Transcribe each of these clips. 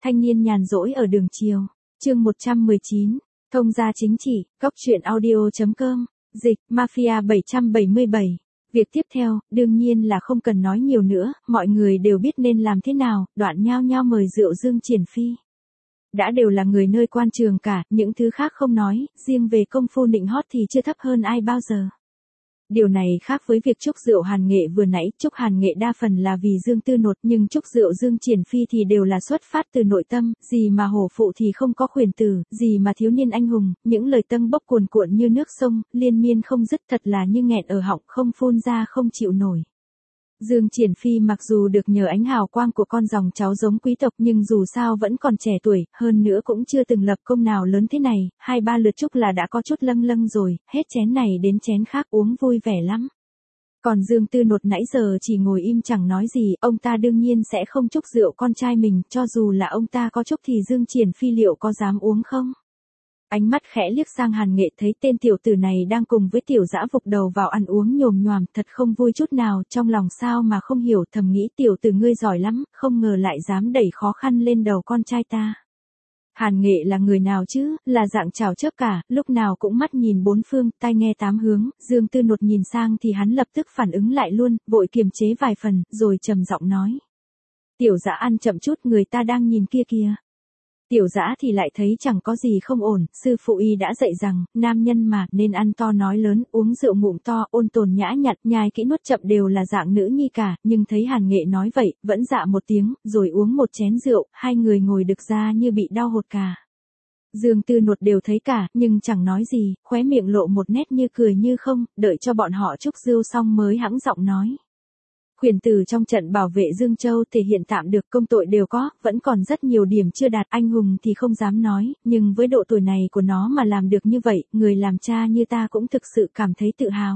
Thanh niên nhàn rỗi ở đường chiều. Chương 119. Thông gia chính trị. Cóc truyện audio.com. Dịch. Mafia 777. Việc tiếp theo, đương nhiên là không cần nói nhiều nữa, mọi người đều biết nên làm thế nào, Đoạn nhao nhao mời rượu Dương Triển Phi. Đã đều là người nơi quan trường cả, những thứ khác không nói, riêng về công phu nịnh hót thì chưa thấp hơn ai bao giờ. Điều này khác với việc chúc rượu Hàn Nghệ vừa nãy, chúc Hàn Nghệ đa phần là vì Dương Tư Nột, nhưng chúc rượu Dương Triển Phi thì đều là xuất phát từ nội tâm, gì mà hổ phụ thì không có khuyển tử, gì mà thiếu niên anh hùng, những lời tâng bốc cuồn cuộn như nước sông, liên miên không dứt, thật là như nghẹn ở họng, không phun ra không chịu nổi. Dương Triển Phi mặc dù được nhờ ánh hào quang của con dòng cháu giống quý tộc nhưng dù sao vẫn còn trẻ tuổi, hơn nữa cũng chưa từng lập công nào lớn thế này, 2-3 lượt chúc là đã có chút lâng lâng rồi, hết chén này đến chén khác uống vui vẻ lắm. Còn Dương Tư Nột nãy giờ chỉ ngồi im chẳng nói gì, ông ta đương nhiên sẽ không chúc rượu con trai mình, cho dù là ông ta có chúc thì Dương Triển Phi liệu có dám uống không? Ánh mắt khẽ liếc sang Hàn Nghệ thấy tên tiểu tử này đang cùng với tiểu dã vục đầu vào ăn uống nhồm nhoàm, thật không vui chút nào, trong lòng sao mà không hiểu, thầm nghĩ tiểu tử ngươi giỏi lắm, không ngờ lại dám đẩy khó khăn lên đầu con trai ta. Hàn Nghệ là người nào chứ, là dạng chảo chớp cả, lúc nào cũng mắt nhìn bốn phương, tai nghe tám hướng, Dương Tư Nột nhìn sang thì hắn lập tức phản ứng lại luôn, vội kiềm chế vài phần, rồi trầm giọng nói. Tiểu dã ăn chậm chút, người ta đang nhìn kia kìa. Tiểu dã thì lại thấy chẳng có gì không ổn, sư phụ y đã dạy rằng, nam nhân mà, nên ăn to nói lớn, uống rượu ngụm to, ôn tồn nhã nhặn, nhai kỹ nuốt chậm đều là dạng nữ nhi cả, nhưng thấy Hàn Nghệ nói vậy, vẫn dạ một tiếng, rồi uống một chén rượu, hai người ngồi đực ra như bị đau hột cả. Dương Tư Nột đều thấy cả, nhưng chẳng nói gì, khóe miệng lộ một nét như cười như không, đợi cho bọn họ chúc rượu xong mới hãng giọng nói. Khuyển tử trong trận bảo vệ Dương Châu thể hiện tạm được, công tội đều có, vẫn còn rất nhiều điểm chưa đạt, anh hùng thì không dám nói, nhưng với độ tuổi này của nó mà làm được như vậy, người làm cha như ta cũng thực sự cảm thấy tự hào.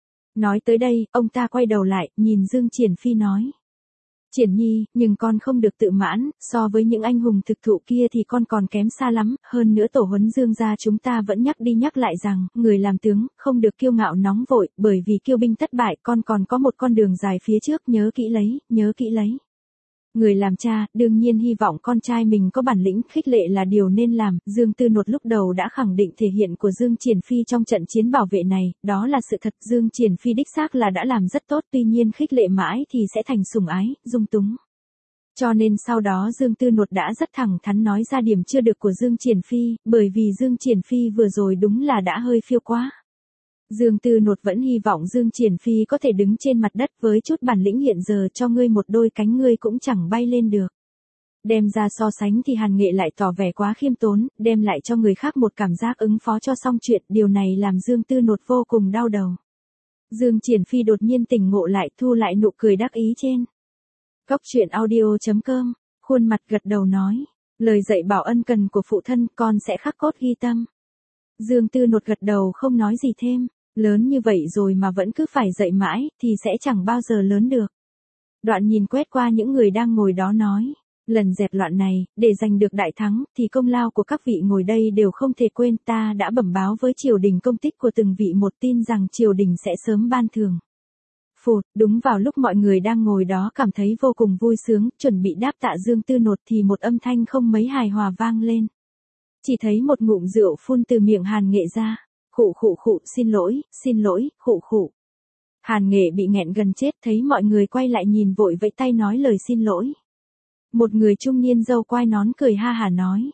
Nói tới đây, ông ta quay đầu lại, nhìn Dương Triển Phi nói. Triển Nhi, nhưng con không được tự mãn, so với những anh hùng thực thụ kia thì con còn kém xa lắm, hơn nữa tổ huấn Dương gia chúng ta vẫn nhắc đi nhắc lại rằng, người làm tướng, không được kiêu ngạo nóng vội, bởi vì kiêu binh thất bại, con còn có một con đường dài phía trước, nhớ kỹ lấy, nhớ kỹ lấy. Người làm cha, đương nhiên hy vọng con trai mình có bản lĩnh, khích lệ là điều nên làm, Dương Tư Nột lúc đầu đã khẳng định thể hiện của Dương Triển Phi trong trận chiến bảo vệ này, đó là sự thật, Dương Triển Phi đích xác là đã làm rất tốt, tuy nhiên khích lệ mãi thì sẽ thành sủng ái, dung túng. Cho nên sau đó Dương Tư Nột đã rất thẳng thắn nói ra điểm chưa được của Dương Triển Phi, bởi vì Dương Triển Phi vừa rồi đúng là đã hơi phiêu quá. Dương Tư Nột vẫn hy vọng Dương Triển Phi có thể đứng trên mặt đất với chút bản lĩnh hiện giờ cho ngươi một đôi cánh ngươi cũng chẳng bay lên được. Đem ra so sánh thì Hàn Nghệ lại tỏ vẻ quá khiêm tốn, đem lại cho người khác một cảm giác ứng phó cho xong chuyện, điều này làm Dương Tư Nột vô cùng đau đầu. Dương Triển Phi đột nhiên tỉnh ngộ lại, thu lại nụ cười đắc ý trên. Cóc truyện audio.com, khuôn mặt gật đầu nói, lời dạy bảo ân cần của phụ thân con sẽ khắc cốt ghi tâm. Dương Tư Nột gật đầu không nói gì thêm. Lớn như vậy rồi mà vẫn cứ phải dậy mãi, thì sẽ chẳng bao giờ lớn được. Đoạn nhìn quét qua những người đang ngồi đó nói, lần dẹp loạn này, để giành được đại thắng, thì công lao của các vị ngồi đây đều không thể quên, ta đã bẩm báo với triều đình công tích của từng vị một, tin rằng triều đình sẽ sớm ban thưởng. Phụt, đúng vào lúc mọi người đang ngồi đó cảm thấy vô cùng vui sướng, chuẩn bị đáp tạ Dương Tư Nột thì một âm thanh không mấy hài hòa vang lên. Chỉ thấy một ngụm rượu phun từ miệng Hàn Nghệ ra. Khụ khụ khụ, xin lỗi, khụ khụ. Hàn Nghệ bị nghẹn gần chết, thấy mọi người quay lại nhìn vội vẫy tay nói lời xin lỗi. Một người trung niên râu quai nón cười ha hả nói,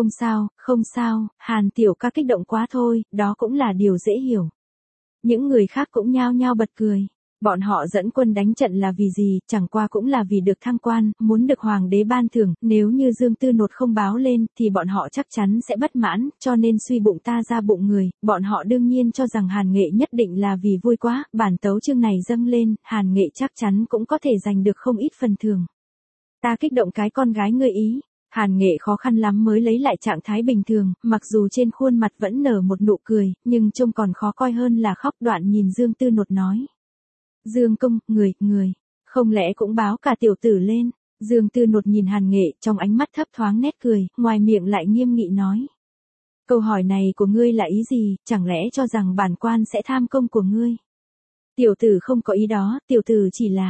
không sao, Hàn tiểu ca kích động quá thôi, đó cũng là điều dễ hiểu. Những người khác cũng nhao nhao bật cười. Bọn họ dẫn quân đánh trận là vì gì, chẳng qua cũng là vì được thăng quan, muốn được hoàng đế ban thưởng, nếu như Dương Tư Nột không báo lên, thì bọn họ chắc chắn sẽ bất mãn, cho nên suy bụng ta ra bụng người, bọn họ đương nhiên cho rằng Hàn Nghệ nhất định là vì vui quá, bản tấu chương này dâng lên, Hàn Nghệ chắc chắn cũng có thể giành được không ít phần thưởng. Ta kích động cái con gái ngươi ý. Hàn Nghệ khó khăn lắm mới lấy lại trạng thái bình thường, mặc dù trên khuôn mặt vẫn nở một nụ cười, nhưng trông còn khó coi hơn là khóc. Đoạn nhìn Dương Tư Nột nói. Dương công, người, không lẽ cũng báo cả tiểu tử lên. Dương Tư Nột nhìn Hàn Nghệ, trong ánh mắt thấp thoáng nét cười, ngoài miệng lại nghiêm nghị nói. Câu hỏi này của ngươi là ý gì, chẳng lẽ cho rằng bản quan sẽ tham công của ngươi? Tiểu tử không có ý đó, tiểu tử chỉ là,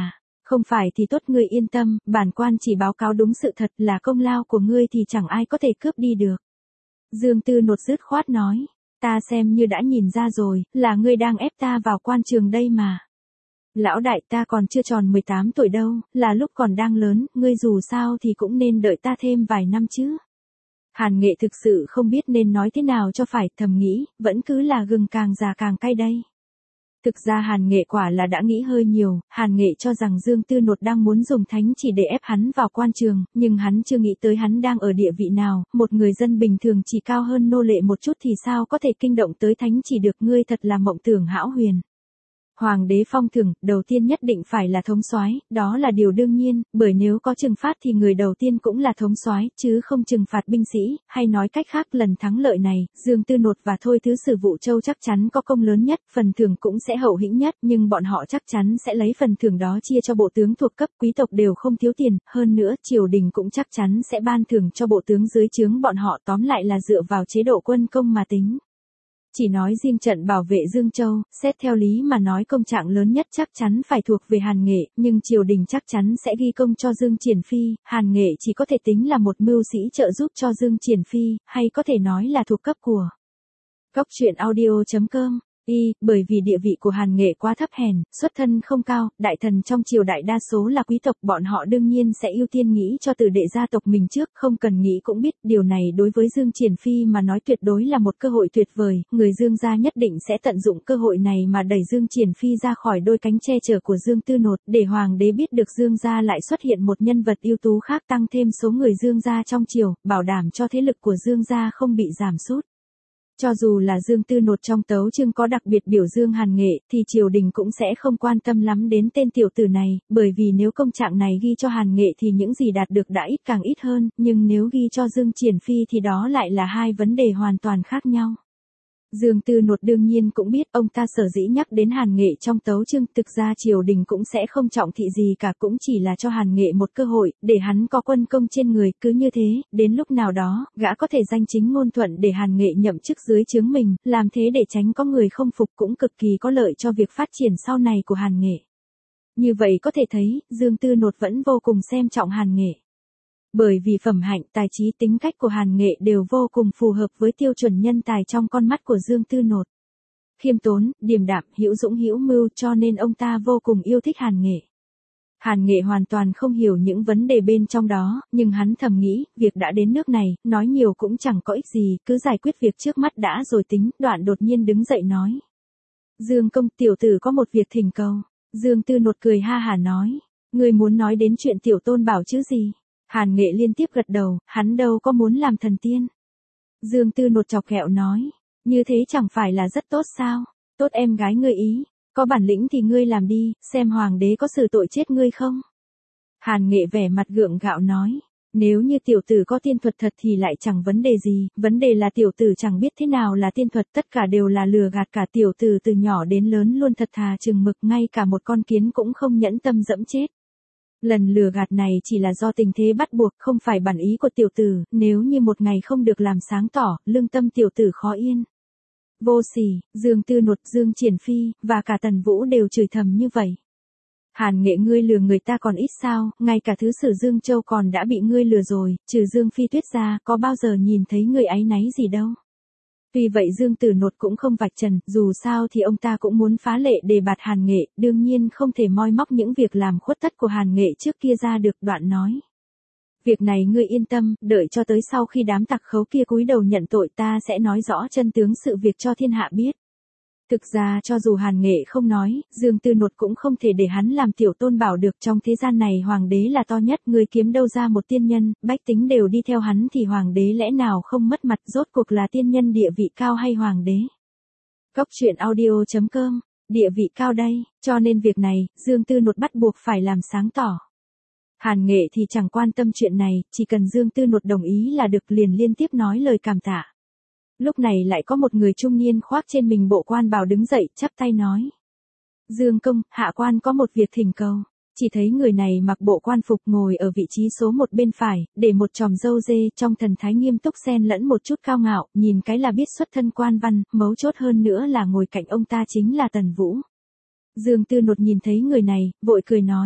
Không phải thì tốt, ngươi yên tâm, bản quan chỉ báo cáo đúng sự thật, là công lao của ngươi thì chẳng ai có thể cướp đi được. Dương Tư Nột dứt khoát nói, ta xem như đã nhìn ra rồi, là ngươi đang ép ta vào quan trường đây mà. Lão đại, ta còn chưa tròn 18 tuổi đâu, là lúc còn đang lớn, ngươi dù sao thì cũng nên đợi ta thêm vài năm chứ. Hàn Nghệ thực sự không biết nên nói thế nào cho phải, thầm nghĩ, vẫn cứ là gừng càng già càng cay đây. Thực ra Hàn Nghệ quả là đã nghĩ hơi nhiều, Hàn Nghệ cho rằng Dương Tư Nột đang muốn dùng thánh chỉ để ép hắn vào quan trường, nhưng hắn chưa nghĩ tới hắn đang ở địa vị nào, một người dân bình thường chỉ cao hơn nô lệ một chút thì sao có thể kinh động tới thánh chỉ được, ngươi thật là mộng tưởng hão huyền. Hoàng đế phong thưởng, đầu tiên nhất định phải là thống soái, đó là điều đương nhiên, bởi nếu có trừng phạt thì người đầu tiên cũng là thống soái, chứ không trừng phạt binh sĩ, hay nói cách khác lần thắng lợi này, Dương Tư Nột và Thôi Thứ Sử Vụ Châu chắc chắn có công lớn nhất, phần thưởng cũng sẽ hậu hĩnh nhất, nhưng bọn họ chắc chắn sẽ lấy phần thưởng đó chia cho bộ tướng thuộc cấp, quý tộc đều không thiếu tiền, hơn nữa triều đình cũng chắc chắn sẽ ban thưởng cho bộ tướng dưới trướng bọn họ, tóm lại là dựa vào chế độ quân công mà tính. Chỉ nói riêng trận bảo vệ Dương Châu, xét theo lý mà nói công trạng lớn nhất chắc chắn phải thuộc về Hàn Nghệ, nhưng triều đình chắc chắn sẽ ghi công cho Dương Triển Phi, Hàn Nghệ chỉ có thể tính là một mưu sĩ trợ giúp cho Dương Triển Phi, hay có thể nói là thuộc cấp của Góc truyện audio.com. Bởi vì địa vị của Hàn Nghệ quá thấp hèn, xuất thân không cao, đại thần trong triều đại đa số là quý tộc, bọn họ đương nhiên sẽ ưu tiên nghĩ cho tử đệ gia tộc mình trước, không cần nghĩ cũng biết, điều này đối với Dương Triển Phi mà nói tuyệt đối là một cơ hội tuyệt vời, người Dương gia nhất định sẽ tận dụng cơ hội này mà đẩy Dương Triển Phi ra khỏi đôi cánh che chở của Dương Tư Nột, để hoàng đế biết được Dương gia lại xuất hiện một nhân vật ưu tú khác, tăng thêm số người Dương gia trong triều, bảo đảm cho thế lực của Dương gia không bị giảm sút. Cho dù là Dương Tư Nột trong tấu chương có đặc biệt biểu dương Hàn Nghệ, thì triều đình cũng sẽ không quan tâm lắm đến tên tiểu tử này, bởi vì nếu công trạng này ghi cho Hàn Nghệ thì những gì đạt được đã ít càng ít hơn, nhưng nếu ghi cho Dương Triển Phi thì đó lại là hai vấn đề hoàn toàn khác nhau. Dương Tư Nột đương nhiên cũng biết ông ta sở dĩ nhắc đến Hàn Nghệ trong tấu chương, thực ra triều đình cũng sẽ không trọng thị gì cả, cũng chỉ là cho Hàn Nghệ một cơ hội, để hắn có quân công trên người, cứ như thế, đến lúc nào đó, gã có thể danh chính ngôn thuận để Hàn Nghệ nhậm chức dưới trướng mình, làm thế để tránh có người không phục, cũng cực kỳ có lợi cho việc phát triển sau này của Hàn Nghệ. Như vậy có thể thấy, Dương Tư Nột vẫn vô cùng xem trọng Hàn Nghệ. Bởi vì phẩm hạnh, tài trí, tính cách của Hàn Nghệ đều vô cùng phù hợp với tiêu chuẩn nhân tài trong con mắt của Dương Tư Nột. Khiêm tốn, điềm đạm, hữu dũng hữu mưu, cho nên ông ta vô cùng yêu thích Hàn Nghệ. Hàn Nghệ hoàn toàn không hiểu những vấn đề bên trong đó, nhưng hắn thầm nghĩ, việc đã đến nước này, nói nhiều cũng chẳng có ích gì, cứ giải quyết việc trước mắt đã rồi tính, đoạn đột nhiên đứng dậy nói. Dương công, tiểu tử có một việc thỉnh cầu. Dương Tư Nột cười ha hả nói, ngươi muốn nói đến chuyện tiểu tôn bảo chứ gì? Hàn Nghệ liên tiếp gật đầu, hắn đâu có muốn làm thần tiên. Dương Tư Nột chọc ghẹo nói, như thế chẳng phải là rất tốt sao? Tốt em gái ngươi ý, có bản lĩnh thì ngươi làm đi, xem hoàng đế có xử tội chết ngươi không? Hàn Nghệ vẻ mặt gượng gạo nói, nếu như tiểu tử có tiên thuật thật thì lại chẳng vấn đề gì, vấn đề là tiểu tử chẳng biết thế nào là tiên thuật, tất cả đều là lừa gạt, cả tiểu tử từ nhỏ đến lớn luôn thật thà chừng mực, ngay cả một con kiến cũng không nhẫn tâm dẫm chết. Lần lừa gạt này chỉ là do tình thế bắt buộc, không phải bản ý của tiểu tử, nếu như một ngày không được làm sáng tỏ, lương tâm tiểu tử khó yên. Vô sỉ, Dương Tư Nột, Dương Triển Phi, và cả Tần Vũ đều chửi thầm như vậy. Hàn Nghệ, ngươi lừa người ta còn ít sao, ngay cả thứ sử Dương Châu còn đã bị ngươi lừa rồi, trừ Dương Phi Tuyết ra, có bao giờ nhìn thấy người áy náy gì đâu. Tuy vậy Dương Tử Nột cũng không vạch trần, dù sao thì ông ta cũng muốn phá lệ đề bạt Hàn Nghệ, đương nhiên không thể moi móc những việc làm khuất tất của Hàn Nghệ trước kia ra được, đoạn nói. Việc này ngươi yên tâm, đợi cho tới sau khi đám tặc khấu kia cúi đầu nhận tội ta sẽ nói rõ chân tướng sự việc cho thiên hạ biết. Thực ra cho dù Hàn Nghệ không nói, Dương Tư Nột cũng không thể để hắn làm tiểu tôn bảo được, trong thế gian này hoàng đế là to nhất, người kiếm đâu ra một tiên nhân, bách tính đều đi theo hắn thì hoàng đế lẽ nào không mất mặt, rốt cuộc là tiên nhân địa vị cao hay hoàng đế. Góc truyện audio.com, địa vị cao đây, cho nên việc này, Dương Tư Nột bắt buộc phải làm sáng tỏ. Hàn Nghệ thì chẳng quan tâm chuyện này, chỉ cần Dương Tư Nột đồng ý là được, liền liên tiếp nói lời cảm tạ. Lúc này lại có một người trung niên khoác trên mình bộ quan bào đứng dậy, chắp tay nói. Dương công, hạ quan có một việc thỉnh cầu. Chỉ thấy người này mặc bộ quan phục ngồi ở vị trí số 1 bên phải, để một chòm râu dê, trong thần thái nghiêm túc xen lẫn một chút cao ngạo, nhìn cái là biết xuất thân quan văn, mấu chốt hơn nữa là ngồi cạnh ông ta chính là Tần Vũ. Dương Tư Nột nhìn thấy người này, vội cười nói.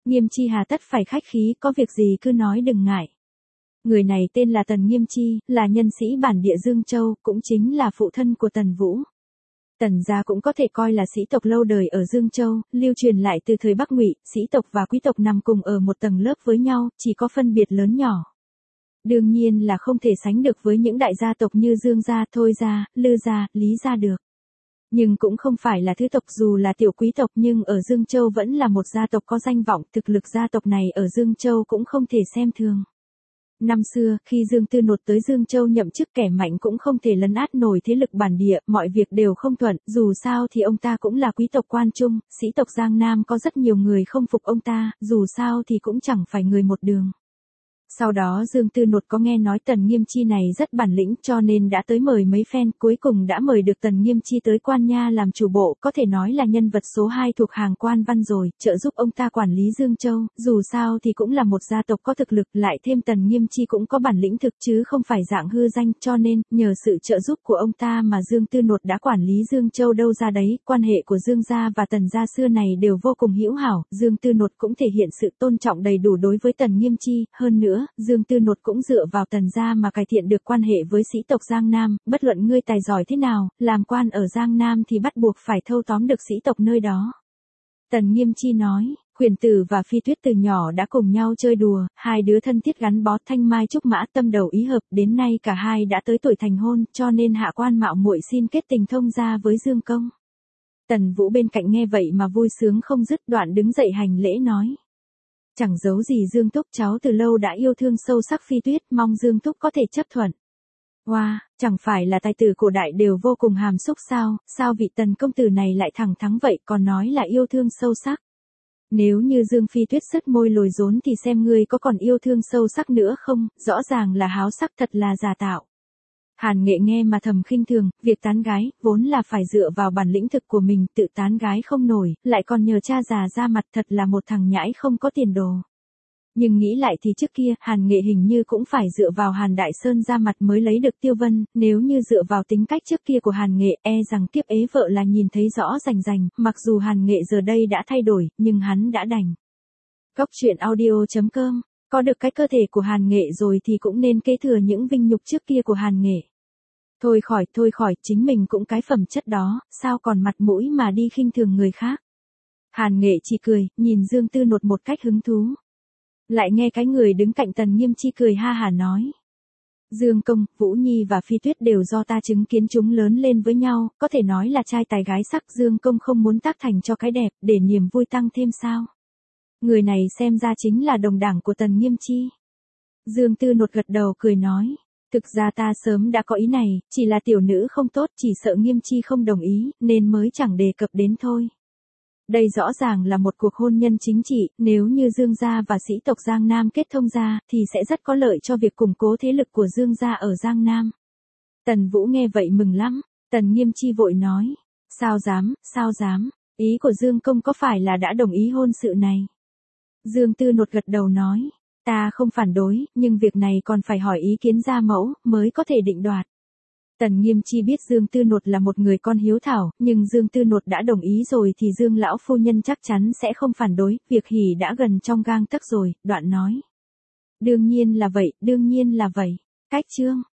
Nghiêm Chi hà tất phải khách khí, có việc gì cứ nói đừng ngại. Người này tên là Tần Nghiêm Chi, là nhân sĩ bản địa Dương Châu, cũng chính là phụ thân của Tần Vũ. Tần gia cũng có thể coi là sĩ tộc lâu đời ở Dương Châu, lưu truyền lại từ thời Bắc Ngụy, sĩ tộc và quý tộc nằm cùng ở một tầng lớp với nhau, chỉ có phân biệt lớn nhỏ. Đương nhiên là không thể sánh được với những đại gia tộc như Dương gia, Thôi gia, Lư gia, Lý gia được. Nhưng cũng không phải là thứ tộc, dù là tiểu quý tộc nhưng ở Dương Châu vẫn là một gia tộc có danh vọng, thực lực gia tộc này ở Dương Châu cũng không thể xem thường. Năm xưa, khi Dương Tư Nột tới Dương Châu nhậm chức, kẻ mạnh cũng không thể lấn át nổi thế lực bản địa, mọi việc đều không thuận, dù sao thì ông ta cũng là quý tộc quan trung, sĩ tộc Giang Nam có rất nhiều người không phục ông ta, dù sao thì cũng chẳng phải người một đường. Sau đó Dương Tư Nột có nghe nói Tần Nghiêm Chi này rất bản lĩnh cho nên đã tới mời mấy phen, cuối cùng đã mời được Tần Nghiêm Chi tới Quan Nha làm chủ bộ, có thể nói là nhân vật số 2 thuộc hàng Quan Văn rồi, trợ giúp ông ta quản lý Dương Châu, dù sao thì cũng là một gia tộc có thực lực, lại thêm Tần Nghiêm Chi cũng có bản lĩnh thực chứ không phải dạng hư danh, cho nên, nhờ sự trợ giúp của ông ta mà Dương Tư Nột đã quản lý Dương Châu đâu ra đấy, quan hệ của Dương gia và Tần gia xưa này đều vô cùng hữu hảo, Dương Tư Nột cũng thể hiện sự tôn trọng đầy đủ đối với Tần Nghiêm Chi, hơn nữa, Dương Tư Nột cũng dựa vào Tần gia mà cải thiện được quan hệ với sĩ tộc Giang Nam, bất luận ngươi tài giỏi thế nào, làm quan ở Giang Nam thì bắt buộc phải thâu tóm được sĩ tộc nơi đó. Tần Nghiêm Chi nói, Huyền Tử và Phi Tuyết từ nhỏ đã cùng nhau chơi đùa, hai đứa thân thiết gắn bó, thanh mai trúc mã, tâm đầu ý hợp, đến nay cả hai đã tới tuổi thành hôn, cho nên hạ quan mạo muội xin kết tình thông gia với Dương công. Tần Vũ bên cạnh nghe vậy mà vui sướng không dứt, đoạn đứng dậy hành lễ nói. Chẳng giấu gì Dương Thúc, cháu từ lâu đã yêu thương sâu sắc Phi Tuyết, mong Dương Thúc có thể chấp thuận. Wow, chẳng phải là tài tử cổ đại đều vô cùng hàm xúc sao, sao vị Tần công tử này lại thẳng thắn vậy, còn nói là yêu thương sâu sắc. Nếu như Dương Phi Tuyết sứt môi lồi rốn thì xem ngươi có còn yêu thương sâu sắc nữa không, rõ ràng là háo sắc, thật là giả tạo. Hàn Nghệ nghe mà thầm khinh thường, việc tán gái, vốn là phải dựa vào bản lĩnh thực của mình, tự tán gái không nổi, lại còn nhờ cha già ra mặt, thật là một thằng nhãi không có tiền đồ. Nhưng nghĩ lại thì trước kia, Hàn Nghệ hình như cũng phải dựa vào Hàn Đại Sơn ra mặt mới lấy được Tiêu Vân, nếu như dựa vào tính cách trước kia của Hàn Nghệ, e rằng kiếp ế vợ là nhìn thấy rõ rành rành, mặc dù Hàn Nghệ giờ đây đã thay đổi, nhưng hắn đã đành. Góc truyện audio.com, có được cái cơ thể của Hàn Nghệ rồi thì cũng nên kế thừa những vinh nhục trước kia của Hàn Nghệ. Thôi khỏi, chính mình cũng cái phẩm chất đó, sao còn mặt mũi mà đi khinh thường người khác. Hàn Nghệ chỉ cười, nhìn Dương Tư Nột một cách hứng thú. Lại nghe cái người đứng cạnh Tần Nghiêm Chi cười ha hả nói. Dương công, Vũ Nhi và Phi Tuyết đều do ta chứng kiến chúng lớn lên với nhau, có thể nói là trai tài gái sắc, Dương công không muốn tác thành cho cái đẹp, để niềm vui tăng thêm sao. Người này xem ra chính là đồng đảng của Tần Nghiêm Chi. Dương Tư Nột gật đầu cười nói. Thực ra ta sớm đã có ý này, chỉ là tiểu nữ không tốt, chỉ sợ Nghiêm Chi không đồng ý, nên mới chẳng đề cập đến thôi. Đây rõ ràng là một cuộc hôn nhân chính trị, nếu như Dương gia và sĩ tộc Giang Nam kết thông gia, thì sẽ rất có lợi cho việc củng cố thế lực của Dương gia ở Giang Nam. Tần Vũ nghe vậy mừng lắm, Tần Nghiêm Chi vội nói. Sao dám, ý của Dương công có phải là đã đồng ý hôn sự này? Dương Tư Nột gật đầu nói. Ta không phản đối, nhưng việc này còn phải hỏi ý kiến gia mẫu, mới có thể định đoạt. Tần Nghiêm Chi biết Dương Tư Nột là một người con hiếu thảo, nhưng Dương Tư Nột đã đồng ý rồi thì Dương lão phu nhân chắc chắn sẽ không phản đối, việc hỉ đã gần trong gang tấc rồi, đoạn nói. Đương nhiên là vậy. Cách chương.